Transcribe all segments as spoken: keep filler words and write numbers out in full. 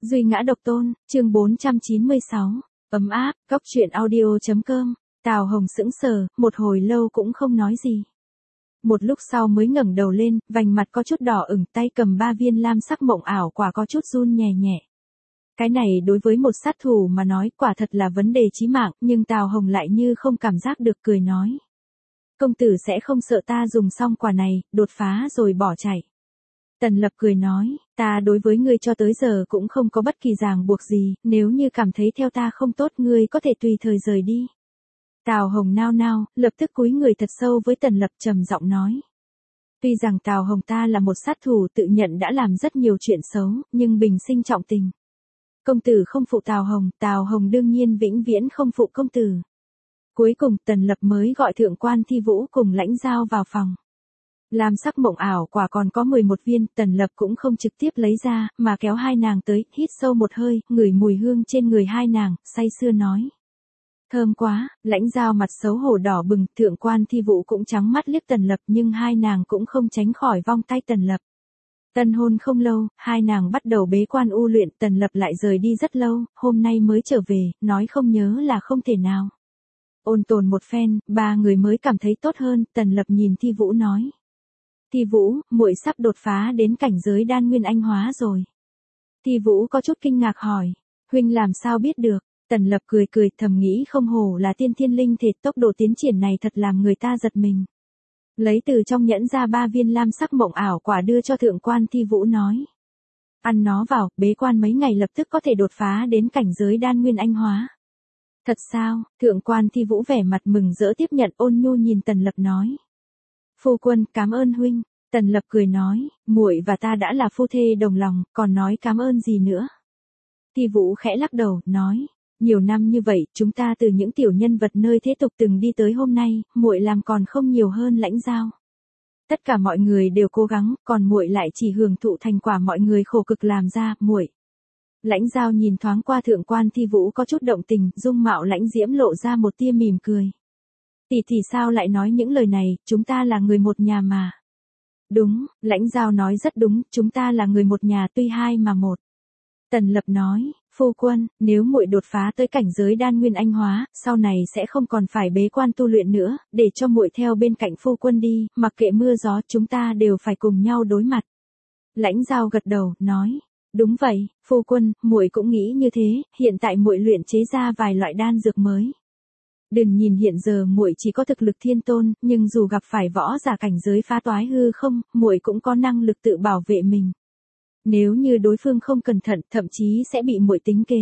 Duy ngã độc tôn, chương bốn trăm chín mươi sáu, ấm áp, góc truyện audio.com, Tào Hồng sững sờ, một hồi lâu cũng không nói gì. Một lúc sau mới ngẩng đầu lên, vành mặt có chút đỏ ửng, tay cầm ba viên lam sắc mộng ảo quả có chút run nhẹ nhẹ. Cái này đối với một sát thủ mà nói quả thật là vấn đề chí mạng, nhưng Tào Hồng lại như không cảm giác được, cười nói. Công tử sẽ không sợ ta dùng xong quả này, đột phá rồi bỏ chạy. Tần Lập cười nói, ta đối với ngươi cho tới giờ cũng không có bất kỳ ràng buộc gì, nếu như cảm thấy theo ta không tốt ngươi có thể tùy thời rời đi. Tào Hồng nao nao, lập tức cúi người thật sâu với Tần Lập trầm giọng nói. Tuy rằng Tào Hồng ta là một sát thủ tự nhận đã làm rất nhiều chuyện xấu, nhưng bình sinh trọng tình. Công tử không phụ Tào Hồng, Tào Hồng đương nhiên vĩnh viễn không phụ công tử. Cuối cùng Tần Lập mới gọi thượng quan Thi Vũ cùng Lãnh Giao vào phòng. Lam sắc mộng ảo quả còn có mười một viên, Tần Lập cũng không trực tiếp lấy ra, mà kéo hai nàng tới, hít sâu một hơi, ngửi mùi hương trên người hai nàng, say sưa nói. Thơm quá, Lãnh Giao mặt xấu hổ đỏ bừng, thượng quan Thi Vũ cũng trắng mắt liếc Tần Lập nhưng hai nàng cũng không tránh khỏi vòng tay Tần Lập. Tân hôn không lâu, hai nàng bắt đầu bế quan u luyện, Tần Lập lại rời đi rất lâu, hôm nay mới trở về, nói không nhớ là không thể nào. Ôn tồn một phen, ba người mới cảm thấy tốt hơn, Tần Lập nhìn Thi Vũ nói. Thi Vũ, muội sắp đột phá đến cảnh giới đan nguyên anh hóa rồi. Thi Vũ có chút kinh ngạc hỏi, huynh làm sao biết được? Tần Lập cười cười thầm nghĩ không hổ là tiên thiên linh thể, tốc độ tiến triển này thật làm người ta giật mình. Lấy từ trong nhẫn ra ba viên lam sắc mộng ảo quả đưa cho thượng quan Thi Vũ nói. Ăn nó vào, bế quan mấy ngày lập tức có thể đột phá đến cảnh giới đan nguyên anh hóa. Thật sao? Thượng quan Thi Vũ vẻ mặt mừng rỡ tiếp nhận, ôn nhu nhìn Tần Lập nói. Phu quân, cảm ơn huynh. Tần Lập cười nói, muội và ta đã là phu thê đồng lòng, còn nói cảm ơn gì nữa. Thi Vũ khẽ lắc đầu, nói, nhiều năm như vậy, chúng ta từ những tiểu nhân vật nơi thế tục từng đi tới hôm nay, muội làm còn không nhiều hơn Lãnh Giao. Tất cả mọi người đều cố gắng, còn muội lại chỉ hưởng thụ thành quả mọi người khổ cực làm ra, muội. Lãnh Giao nhìn thoáng qua thượng quan Thi Vũ có chút động tình, dung mạo lãnh diễm lộ ra một tia mỉm cười. Tỷ tỷ sao lại nói những lời này, chúng ta là người một nhà mà. Đúng, Lãnh Giao nói rất đúng, chúng ta là người một nhà tuy hai mà một. Tần Lập nói, phu quân, nếu muội đột phá tới cảnh giới đan nguyên anh hóa, sau này sẽ không còn phải bế quan tu luyện nữa, để cho muội theo bên cạnh phu quân đi, mặc kệ mưa gió chúng ta đều phải cùng nhau đối mặt. Lãnh Giao gật đầu, nói, đúng vậy, phu quân, muội cũng nghĩ như thế, hiện tại muội luyện chế ra vài loại đan dược mới. Đừng nhìn hiện giờ muội chỉ có thực lực thiên tôn, nhưng dù gặp phải võ giả cảnh giới phá toái hư không, muội cũng có năng lực tự bảo vệ mình. Nếu như đối phương không cẩn thận, thậm chí sẽ bị muội tính kế.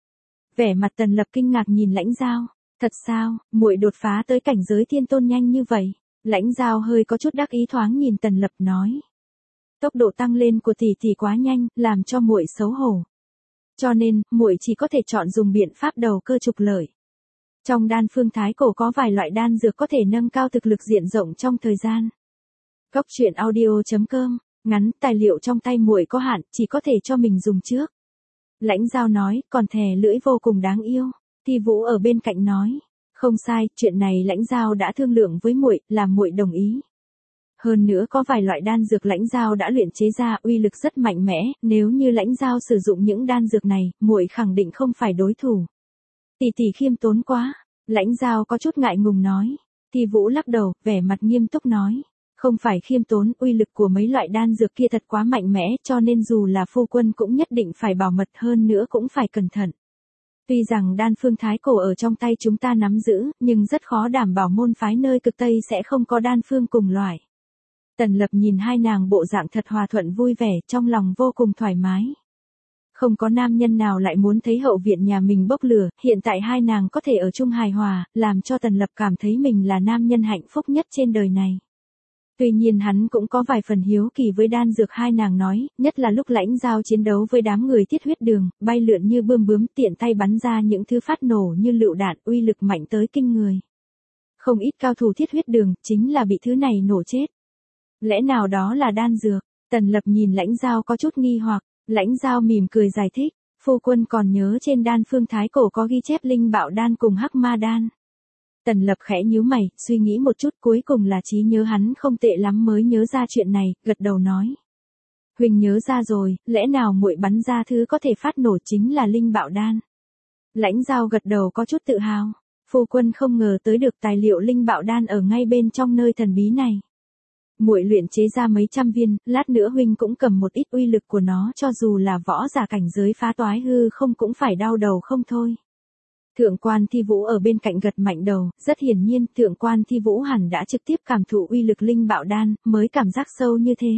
Vẻ mặt Tần Lập kinh ngạc nhìn Lãnh Giao, thật sao, muội đột phá tới cảnh giới thiên tôn nhanh như vậy? Lãnh Giao hơi có chút đắc ý thoáng nhìn Tần Lập nói. Tốc độ tăng lên của tỷ tỷ quá nhanh, làm cho muội xấu hổ. Cho nên, muội chỉ có thể chọn dùng biện pháp đầu cơ trục lợi. Trong đan phương thái cổ có vài loại đan dược có thể nâng cao thực lực diện rộng trong thời gian. Góc truyện audio.com, ngắn, tài liệu trong tay muội có hạn, chỉ có thể cho mình dùng trước. Lãnh Giao nói, còn thè lưỡi vô cùng đáng yêu. Thi Vũ ở bên cạnh nói, không sai, chuyện này Lãnh Giao đã thương lượng với muội, làm muội đồng ý. Hơn nữa có vài loại đan dược Lãnh Giao đã luyện chế ra, uy lực rất mạnh mẽ, nếu như Lãnh Giao sử dụng những đan dược này, muội khẳng định không phải đối thủ. Tỷ tỷ khiêm tốn quá, Lãnh Giao có chút ngại ngùng nói. Thi Vũ lắc đầu, vẻ mặt nghiêm túc nói, không phải khiêm tốn, uy lực của mấy loại đan dược kia thật quá mạnh mẽ, cho nên dù là phu quân cũng nhất định phải bảo mật, hơn nữa cũng phải cẩn thận. Tuy rằng đan phương thái cổ ở trong tay chúng ta nắm giữ, nhưng rất khó đảm bảo môn phái nơi cực Tây sẽ không có đan phương cùng loại. Tần Lập nhìn hai nàng bộ dạng thật hòa thuận vui vẻ, trong lòng vô cùng thoải mái. Không có nam nhân nào lại muốn thấy hậu viện nhà mình bốc lửa, hiện tại hai nàng có thể ở chung hài hòa, làm cho Tần Lập cảm thấy mình là nam nhân hạnh phúc nhất trên đời này. Tuy nhiên hắn cũng có vài phần hiếu kỳ với đan dược hai nàng nói, nhất là lúc Lãnh Giao chiến đấu với đám người Thiết Huyết Đường, bay lượn như bươm bướm, tiện tay bắn ra những thứ phát nổ như lựu đạn, uy lực mạnh tới kinh người. Không ít cao thủ Thiết Huyết Đường, chính là bị thứ này nổ chết. Lẽ nào đó là đan dược? Tần Lập nhìn Lãnh Giao có chút nghi hoặc. Lãnh Giao mỉm cười giải thích, phu quân còn nhớ trên đan phương thái cổ có ghi chép linh bạo đan cùng hắc ma đan. Tần Lập khẽ nhíu mày, suy nghĩ một chút, cuối cùng là trí nhớ hắn không tệ lắm mới nhớ ra chuyện này, gật đầu nói. Huỳnh nhớ ra rồi, lẽ nào muội bắn ra thứ có thể phát nổ chính là linh bạo đan. Lãnh Giao gật đầu có chút tự hào. Phu quân không ngờ tới được tài liệu linh bạo đan ở ngay bên trong nơi thần bí này. Muội luyện chế ra mấy trăm viên, lát nữa huynh cũng cầm một ít uy lực của nó, cho dù là võ giả cảnh giới phá toái hư không cũng phải đau đầu không thôi. Thượng quan Thi Vũ ở bên cạnh gật mạnh đầu, rất hiển nhiên thượng quan Thi Vũ hẳn đã trực tiếp cảm thụ uy lực linh bạo đan, mới cảm giác sâu như thế.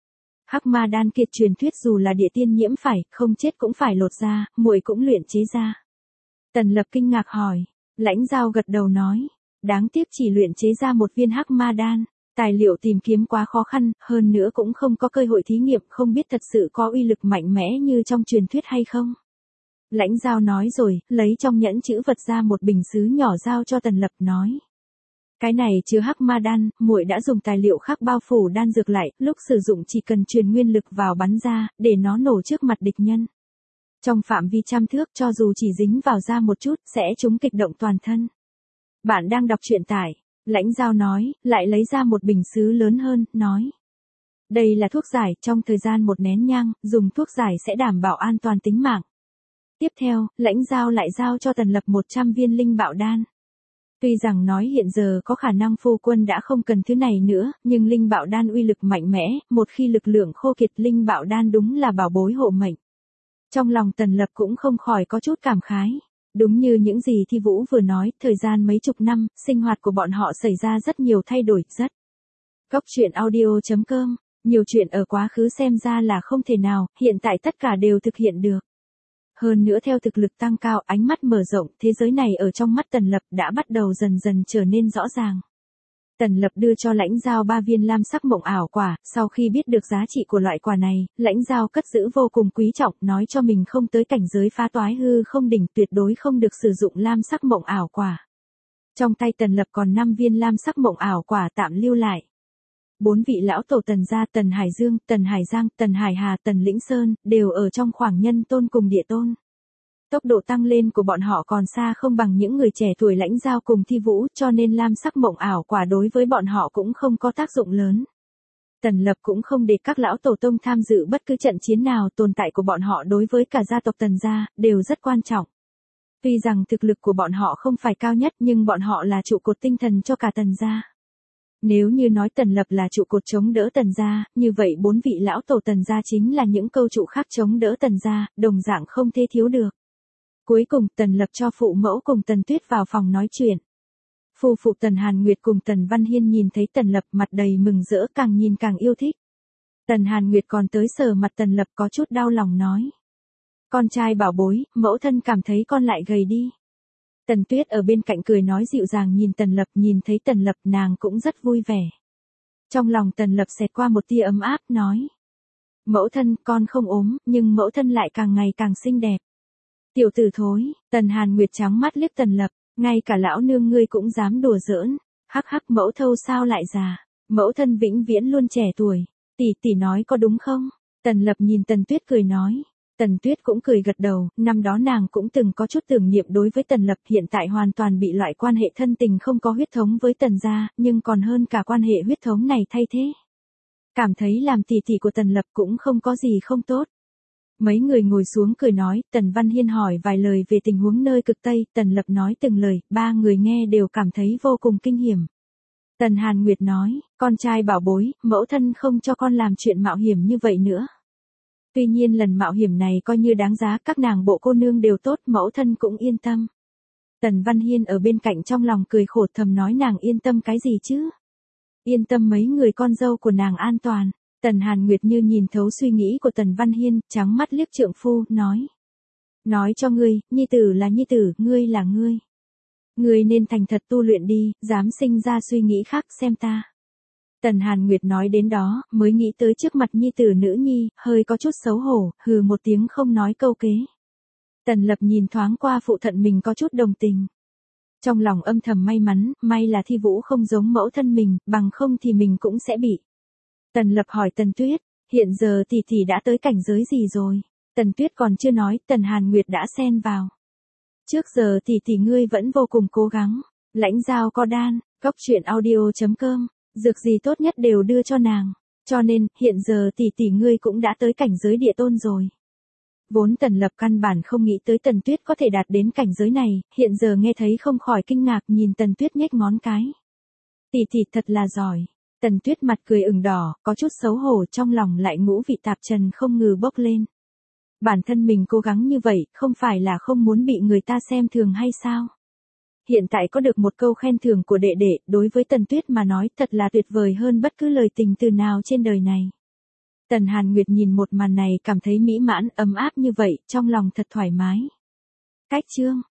Hắc ma đan kiệt truyền thuyết dù là địa tiên nhiễm phải, không chết cũng phải lột ra, muội cũng luyện chế ra. Tần Lập kinh ngạc hỏi, Lãnh Giao gật đầu nói, đáng tiếc chỉ luyện chế ra một viên hắc ma đan, tài liệu tìm kiếm quá khó khăn, hơn nữa cũng không có cơ hội thí nghiệm, không biết thật sự có uy lực mạnh mẽ như trong truyền thuyết hay không. Lãnh Giao nói rồi, lấy trong nhẫn chữ vật ra một bình sứ nhỏ giao cho Tần Lập nói. Cái này chứa hắc ma đan, muội đã dùng tài liệu khác bao phủ đan dược lại, lúc sử dụng chỉ cần truyền nguyên lực vào bắn ra, để nó nổ trước mặt địch nhân. Trong phạm vi trăm thước cho dù chỉ dính vào da một chút, sẽ trúng kịch động toàn thân. Bạn đang đọc truyện tải. Lãnh Giao nói, lại lấy ra một bình sứ lớn hơn, nói. Đây là thuốc giải, trong thời gian một nén nhang, dùng thuốc giải sẽ đảm bảo an toàn tính mạng. Tiếp theo, Lãnh Giao lại giao cho Tần Lập một trăm viên linh bạo đan. Tuy rằng nói hiện giờ có khả năng phu quân đã không cần thứ này nữa, nhưng linh bạo đan uy lực mạnh mẽ, một khi lực lượng khô kiệt linh bạo đan đúng là bảo bối hộ mệnh. Trong lòng Tần Lập cũng không khỏi có chút cảm khái. Đúng như những gì Thi Vũ vừa nói, thời gian mấy chục năm, sinh hoạt của bọn họ xảy ra rất nhiều thay đổi, rất. Góc truyện audio chấm com, nhiều chuyện ở quá khứ xem ra là không thể nào, hiện tại tất cả đều thực hiện được. Hơn nữa theo thực lực tăng cao, ánh mắt mở rộng, thế giới này ở trong mắt Tần Lập đã bắt đầu dần dần trở nên rõ ràng. Tần Lập đưa cho Lãnh Giao ba viên lam sắc mộng ảo quả, sau khi biết được giá trị của loại quả này, Lãnh Giao cất giữ vô cùng quý trọng, nói cho mình không tới cảnh giới phá toái hư không đỉnh, tuyệt đối không được sử dụng lam sắc mộng ảo quả. Trong tay Tần Lập còn năm viên lam sắc mộng ảo quả tạm lưu lại. Bốn vị lão tổ Tần gia, Tần Hải Dương, Tần Hải Giang, Tần Hải Hà, Tần Lĩnh Sơn, đều ở trong khoảng nhân tôn cùng địa tôn. Tốc độ tăng lên của bọn họ còn xa không bằng những người trẻ tuổi Lãnh Giao cùng Thi Vũ, cho nên lam sắc mộng ảo quả đối với bọn họ cũng không có tác dụng lớn. Tần Lập cũng không để các lão tổ tông tham dự bất cứ trận chiến nào, tồn tại của bọn họ đối với cả gia tộc Tần gia, đều rất quan trọng. Tuy rằng thực lực của bọn họ không phải cao nhất nhưng bọn họ là trụ cột tinh thần cho cả Tần gia. Nếu như nói Tần Lập là trụ cột chống đỡ Tần gia, như vậy bốn vị lão tổ Tần gia chính là những câu trụ khác chống đỡ Tần gia, đồng dạng không thể thiếu được. Cuối cùng Tần Lập cho phụ mẫu cùng Tần Tuyết vào phòng nói chuyện. Phu phụ Tần Hàn Nguyệt cùng Tần Văn Hiên nhìn thấy Tần Lập mặt đầy mừng rỡ, càng nhìn càng yêu thích. Tần Hàn Nguyệt còn tới sờ mặt Tần Lập có chút đau lòng nói. Con trai bảo bối, mẫu thân cảm thấy con lại gầy đi. Tần Tuyết ở bên cạnh cười nói dịu dàng nhìn Tần Lập, nhìn thấy Tần Lập nàng cũng rất vui vẻ. Trong lòng Tần Lập xẹt qua một tia ấm áp, nói. Mẫu thân, con không ốm, nhưng mẫu thân lại càng ngày càng xinh đẹp. Tiểu tử thối, Tần Hàn Nguyệt trắng mắt liếc Tần Lập, ngay cả lão nương ngươi cũng dám đùa giỡn, hắc hắc mẫu thâu sao lại già, mẫu thân vĩnh viễn luôn trẻ tuổi, tỷ tỷ nói có đúng không? Tần Lập nhìn Tần Tuyết cười nói, Tần Tuyết cũng cười gật đầu, năm đó nàng cũng từng có chút tưởng niệm đối với Tần Lập, hiện tại hoàn toàn bị loại quan hệ thân tình không có huyết thống với Tần gia, nhưng còn hơn cả quan hệ huyết thống này thay thế. Cảm thấy làm tỷ tỷ của Tần Lập cũng không có gì không tốt. Mấy người ngồi xuống cười nói, Tần Văn Hiên hỏi vài lời về tình huống nơi cực Tây, Tần Lập nói từng lời, ba người nghe đều cảm thấy vô cùng kinh hiểm. Tần Hàn Nguyệt nói, con trai bảo bối, mẫu thân không cho con làm chuyện mạo hiểm như vậy nữa. Tuy nhiên lần mạo hiểm này coi như đáng giá, các nàng bộ cô nương đều tốt, mẫu thân cũng yên tâm. Tần Văn Hiên ở bên cạnh trong lòng cười khổ thầm nói nàng yên tâm cái gì chứ? Yên tâm mấy người con dâu của nàng an toàn. Tần Hàn Nguyệt như nhìn thấu suy nghĩ của Tần Văn Hiên, trắng mắt liếc trượng phu, nói. Nói cho ngươi, nhi tử là nhi tử, ngươi là ngươi. Ngươi nên thành thật tu luyện đi, dám sinh ra suy nghĩ khác xem ta. Tần Hàn Nguyệt nói đến đó, mới nghĩ tới trước mặt nhi tử nữ nhi, hơi có chút xấu hổ, hừ một tiếng không nói câu kế. Tần Lập nhìn thoáng qua phụ thận mình có chút đồng tình. Trong lòng âm thầm may mắn, may là Thi Vũ không giống mẫu thân mình, bằng không thì mình cũng sẽ bị. Tần Lập hỏi Tần Tuyết, hiện giờ tỷ tỷ đã tới cảnh giới gì rồi? Tần Tuyết còn chưa nói, Tần Hàn Nguyệt đã xen vào. Trước giờ tỷ tỷ ngươi vẫn vô cùng cố gắng, Lãnh Giao có đan, góc truyện audio chấm com, dược gì tốt nhất đều đưa cho nàng. Cho nên, hiện giờ tỷ tỷ ngươi cũng đã tới cảnh giới địa tôn rồi. Vốn Tần Lập căn bản không nghĩ tới Tần Tuyết có thể đạt đến cảnh giới này, hiện giờ nghe thấy không khỏi kinh ngạc nhìn Tần Tuyết nhếch ngón cái. Tỷ tỷ thật là giỏi. Tần Tuyết mặt cười ửng đỏ, có chút xấu hổ, trong lòng lại ngũ vị tạp trần không ngừ bốc lên. Bản thân mình cố gắng như vậy, không phải là không muốn bị người ta xem thường hay sao? Hiện tại có được một câu khen thưởng của đệ đệ, đối với Tần Tuyết mà nói thật là tuyệt vời hơn bất cứ lời tình từ nào trên đời này. Tần Hàn Nguyệt nhìn một màn này cảm thấy mỹ mãn, ấm áp như vậy, trong lòng thật thoải mái. Cách chương